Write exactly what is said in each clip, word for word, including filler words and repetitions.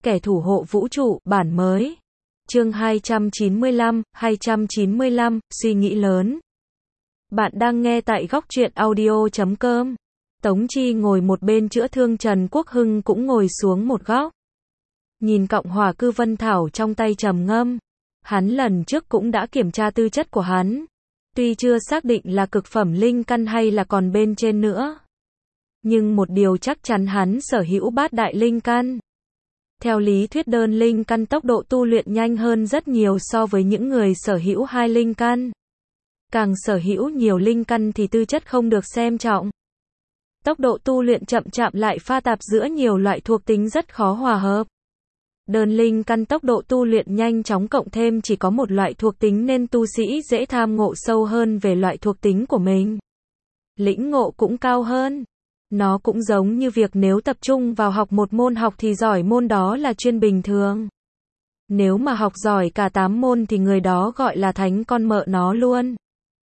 Kẻ thủ hộ vũ trụ, bản mới. Chương hai trăm chín mươi lăm, hai trăm chín mươi lăm, suy nghĩ lớn. Bạn đang nghe tại góc truyện audio chấm com. Tống Chi ngồi một bên chữa thương, Trần Quốc Hưng cũng ngồi xuống một góc. Nhìn cọng hỏa cư vân thảo trong tay trầm ngâm. Hắn lần trước cũng đã kiểm tra tư chất của hắn. Tuy chưa xác định là cực phẩm linh căn hay là còn bên trên nữa. Nhưng một điều chắc chắn, hắn sở hữu bát đại linh căn. Theo lý thuyết, đơn linh căn tốc độ tu luyện nhanh hơn rất nhiều so với những người sở hữu hai linh căn. Càng sở hữu nhiều linh căn thì tư chất không được xem trọng. Tốc độ tu luyện chậm chạp lại pha tạp giữa nhiều loại thuộc tính rất khó hòa hợp. Đơn linh căn tốc độ tu luyện nhanh chóng cộng thêm chỉ có một loại thuộc tính nên tu sĩ dễ tham ngộ sâu hơn về loại thuộc tính của mình. Lĩnh ngộ cũng cao hơn. Nó cũng giống như việc nếu tập trung vào học một môn học thì giỏi môn đó là chuyên bình thường. Nếu mà học giỏi cả tám môn thì người đó gọi là thánh con mợ nó luôn.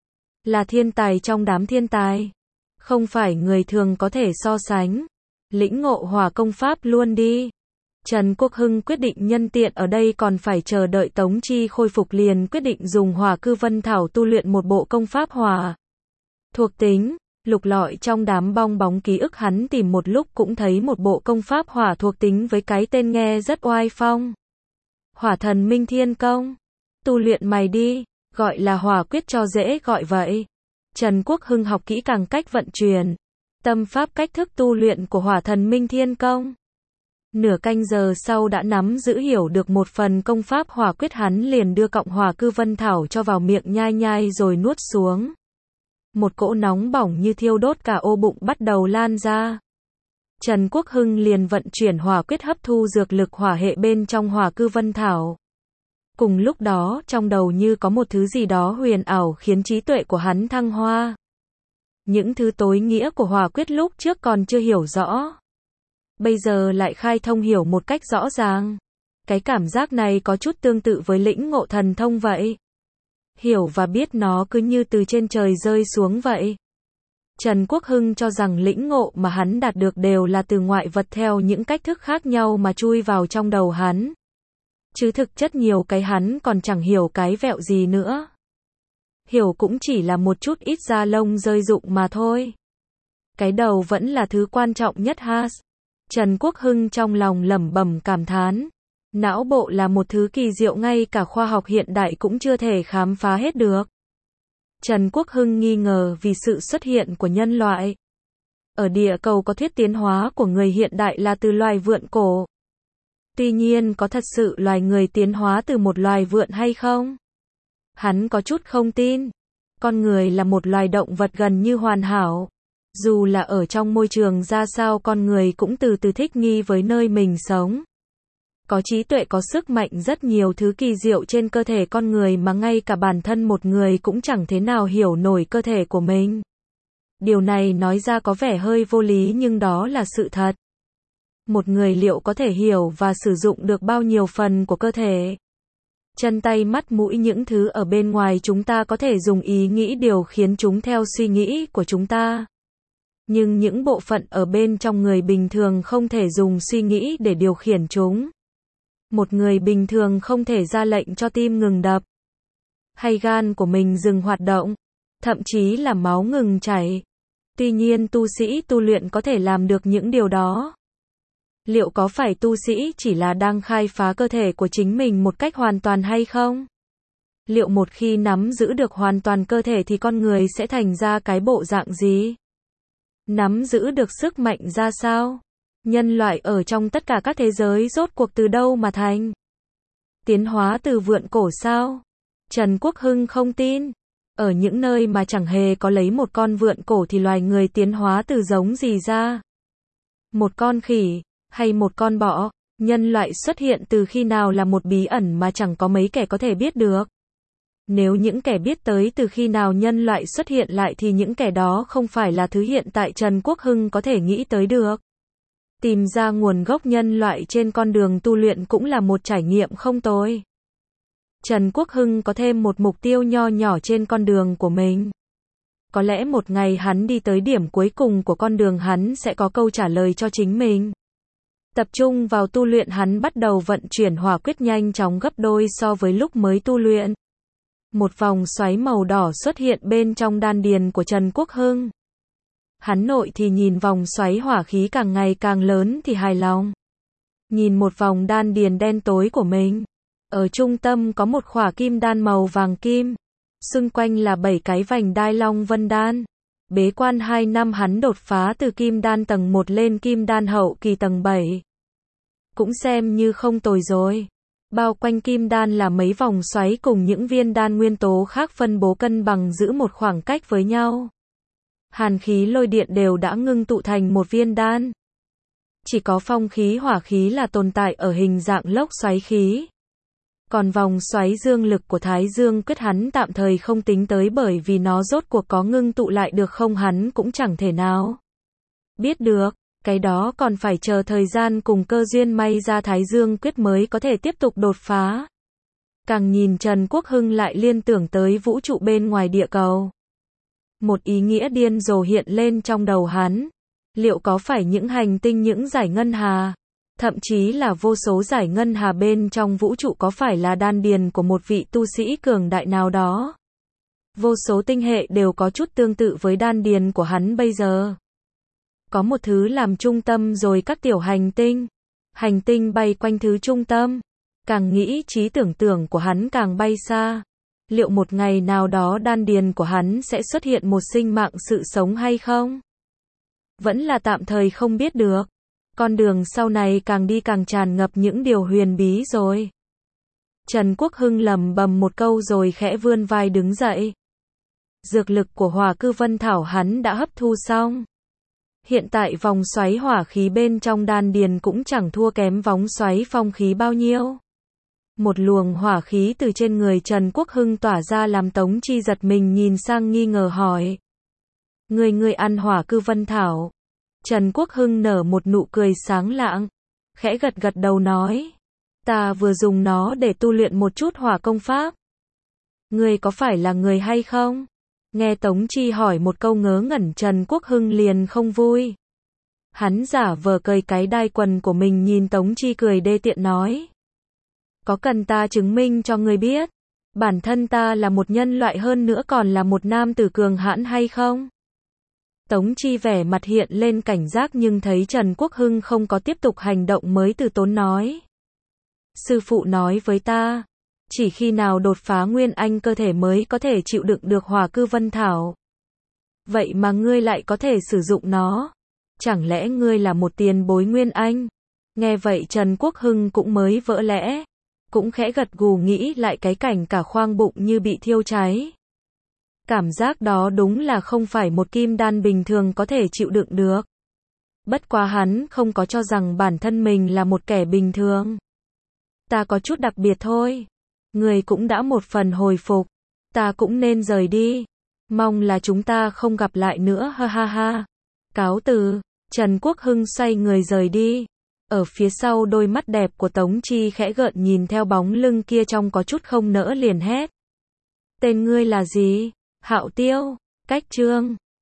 Là thiên tài trong đám thiên tài. Không phải người thường có thể so sánh. Lĩnh ngộ hỏa công pháp luôn đi. Trần Quốc Hưng quyết định nhân tiện ở đây còn phải chờ đợi Tống Chi khôi phục liền quyết định dùng hỏa cư vân thảo tu luyện một bộ công pháp hỏa. Thuộc tính. Lục lọi trong đám bong bóng ký ức, hắn tìm một lúc cũng thấy một bộ công pháp hỏa thuộc tính với cái tên nghe rất oai phong. Hỏa thần minh thiên công. Tu luyện mày đi, gọi là hỏa quyết cho dễ gọi vậy. Trần Quốc Hưng học kỹ càng cách vận chuyển, tâm pháp, cách thức tu luyện của hỏa thần minh thiên công. Nửa canh giờ sau đã nắm giữ hiểu được một phần công pháp hỏa quyết, hắn liền đưa cọng hỏa cư vân thảo cho vào miệng nhai nhai rồi nuốt xuống. Một cỗ nóng bỏng như thiêu đốt cả ô bụng bắt đầu lan ra. Trần Quốc Hưng liền vận chuyển hỏa quyết hấp thu dược lực hỏa hệ bên trong hỏa cư vân thảo. Cùng lúc đó, trong đầu như có một thứ gì đó huyền ảo khiến trí tuệ của hắn thăng hoa. Những thứ tối nghĩa của hỏa quyết lúc trước còn chưa hiểu rõ. Bây giờ lại khai thông hiểu một cách rõ ràng. Cái cảm giác này có chút tương tự với lĩnh ngộ thần thông vậy. Hiểu và biết nó cứ như từ trên trời rơi xuống vậy. Trần Quốc Hưng cho rằng lĩnh ngộ mà hắn đạt được đều là từ ngoại vật theo những cách thức khác nhau mà chui vào trong đầu hắn. Chứ thực chất nhiều cái hắn còn chẳng hiểu cái vẹo gì nữa. Hiểu cũng chỉ là một chút ít da lông rơi rụng mà thôi. Cái đầu vẫn là thứ quan trọng nhất ha. Trần Quốc Hưng trong lòng lẩm bẩm cảm thán. Não bộ là một thứ kỳ diệu ngay cả khoa học hiện đại cũng chưa thể khám phá hết được. Trần Quốc Hưng nghi ngờ vì sự xuất hiện của nhân loại. Ở địa cầu có thuyết tiến hóa của người hiện đại là từ loài vượn cổ. Tuy nhiên có thật sự loài người tiến hóa từ một loài vượn hay không? Hắn có chút không tin. Con người là một loài động vật gần như hoàn hảo. Dù là ở trong môi trường ra sao, con người cũng từ từ thích nghi với nơi mình sống. Có trí tuệ, có sức mạnh, rất nhiều thứ kỳ diệu trên cơ thể con người mà ngay cả bản thân một người cũng chẳng thế nào hiểu nổi cơ thể của mình. Điều này nói ra có vẻ hơi vô lý nhưng đó là sự thật. Một người liệu có thể hiểu và sử dụng được bao nhiêu phần của cơ thể? Chân tay mắt mũi, những thứ ở bên ngoài chúng ta có thể dùng ý nghĩ điều khiển chúng theo suy nghĩ của chúng ta. Nhưng những bộ phận ở bên trong người bình thường không thể dùng suy nghĩ để điều khiển chúng. Một người bình thường không thể ra lệnh cho tim ngừng đập, hay gan của mình dừng hoạt động, thậm chí là máu ngừng chảy. Tuy nhiên tu sĩ tu luyện có thể làm được những điều đó. Liệu có phải tu sĩ chỉ là đang khai phá cơ thể của chính mình một cách hoàn toàn hay không? Liệu một khi nắm giữ được hoàn toàn cơ thể thì con người sẽ thành ra cái bộ dạng gì? Nắm giữ được sức mạnh ra sao? Nhân loại ở trong tất cả các thế giới rốt cuộc từ đâu mà thành? Tiến hóa từ vượn cổ sao? Trần Quốc Hưng không tin. Ở những nơi mà chẳng hề có lấy một con vượn cổ thì loài người tiến hóa từ giống gì ra? Một con khỉ, hay một con bọ? Nhân loại xuất hiện từ khi nào là một bí ẩn mà chẳng có mấy kẻ có thể biết được. Nếu những kẻ biết tới từ khi nào nhân loại xuất hiện lại thì những kẻ đó không phải là thứ hiện tại Trần Quốc Hưng có thể nghĩ tới được. Tìm ra nguồn gốc nhân loại trên con đường tu luyện cũng là một trải nghiệm không tồi. Trần Quốc Hưng có thêm một mục tiêu nho nhỏ trên con đường của mình. Có lẽ một ngày hắn đi tới điểm cuối cùng của con đường, hắn sẽ có câu trả lời cho chính mình. Tập trung vào tu luyện, hắn bắt đầu vận chuyển hỏa quyết nhanh chóng gấp đôi so với lúc mới tu luyện. Một vòng xoáy màu đỏ xuất hiện bên trong đan điền của Trần Quốc Hưng. Hắn nội thì nhìn vòng xoáy hỏa khí càng ngày càng lớn thì hài lòng. Nhìn một vòng đan điền đen tối của mình. Ở trung tâm có một khỏa kim đan màu vàng kim. Xung quanh là bảy cái vành đai long vân đan. Bế quan hai năm hắn đột phá từ kim đan tầng một lên kim đan hậu kỳ tầng bảy. Cũng xem như không tồi rồi. Bao quanh kim đan là mấy vòng xoáy cùng những viên đan nguyên tố khác phân bố cân bằng giữ một khoảng cách với nhau. Hàn khí lôi điện đều đã ngưng tụ thành một viên đan. Chỉ có phong khí hỏa khí là tồn tại ở hình dạng lốc xoáy khí. Còn vòng xoáy dương lực của Thái Dương quyết hắn tạm thời không tính tới, bởi vì nó rốt cuộc có ngưng tụ lại được không hắn cũng chẳng thể nào biết được. Cái đó còn phải chờ thời gian cùng cơ duyên may ra Thái Dương quyết mới có thể tiếp tục đột phá. Càng nhìn Trần Quốc Hưng lại liên tưởng tới vũ trụ bên ngoài địa cầu. Một ý nghĩa điên rồ hiện lên trong đầu hắn. Liệu có phải những hành tinh, những dải ngân hà, thậm chí là vô số dải ngân hà bên trong vũ trụ có phải là đan điền của một vị tu sĩ cường đại nào đó? Vô số tinh hệ đều có chút tương tự với đan điền của hắn bây giờ. Có một thứ làm trung tâm rồi các tiểu hành tinh. Hành tinh bay quanh thứ trung tâm. Càng nghĩ trí tưởng tượng của hắn càng bay xa. Liệu một ngày nào đó đan điền của hắn sẽ xuất hiện một sinh mạng sự sống hay không? Vẫn là tạm thời không biết được. Con đường sau này càng đi càng tràn ngập những điều huyền bí rồi. Trần Quốc Hưng lẩm bẩm một câu rồi khẽ vươn vai đứng dậy. Dược lực của Hỏa Cư Vân Thảo hắn đã hấp thu xong. Hiện tại vòng xoáy hỏa khí bên trong đan điền cũng chẳng thua kém vòng xoáy phong khí bao nhiêu. Một luồng hỏa khí từ trên người Trần Quốc Hưng tỏa ra làm Tống Chi giật mình nhìn sang nghi ngờ hỏi. Người người ăn Hỏa Cư Vân Thảo. Trần Quốc Hưng nở một nụ cười sáng lạng. Khẽ gật gật đầu nói. Ta vừa dùng nó để tu luyện một chút hỏa công pháp. Người có phải là người hay không? Nghe Tống Chi hỏi một câu ngớ ngẩn, Trần Quốc Hưng liền không vui. Hắn giả vờ cởi cái đai quần của mình nhìn Tống Chi cười đê tiện nói. Có cần ta chứng minh cho người biết, bản thân ta là một nhân loại hơn nữa còn là một nam tử cường hãn hay không? Tống Chi vẻ mặt hiện lên cảnh giác nhưng thấy Trần Quốc Hưng không có tiếp tục hành động mới từ tốn nói. Sư phụ nói với ta, chỉ khi nào đột phá nguyên anh cơ thể mới có thể chịu đựng được Hỏa Cư Vân Thảo. Vậy mà ngươi lại có thể sử dụng nó. Chẳng lẽ ngươi là một tiền bối nguyên anh? Nghe vậy Trần Quốc Hưng cũng mới vỡ lẽ. Cũng khẽ gật gù nghĩ lại cái cảnh cả khoang bụng như bị thiêu cháy. Cảm giác đó đúng là không phải một kim đan bình thường có thể chịu đựng được. Bất quá hắn không có cho rằng bản thân mình là một kẻ bình thường. Ta có chút đặc biệt thôi. Người cũng đã một phần hồi phục. Ta cũng nên rời đi. Mong là chúng ta không gặp lại nữa, ha ha ha. Cáo từ. Trần Quốc Hưng xoay người rời đi. Ở phía sau đôi mắt đẹp của Tống Chi khẽ gợn nhìn theo bóng lưng kia trông có chút không nỡ liền hét. Tên ngươi là gì? Hạo Tiêu. Cách chương.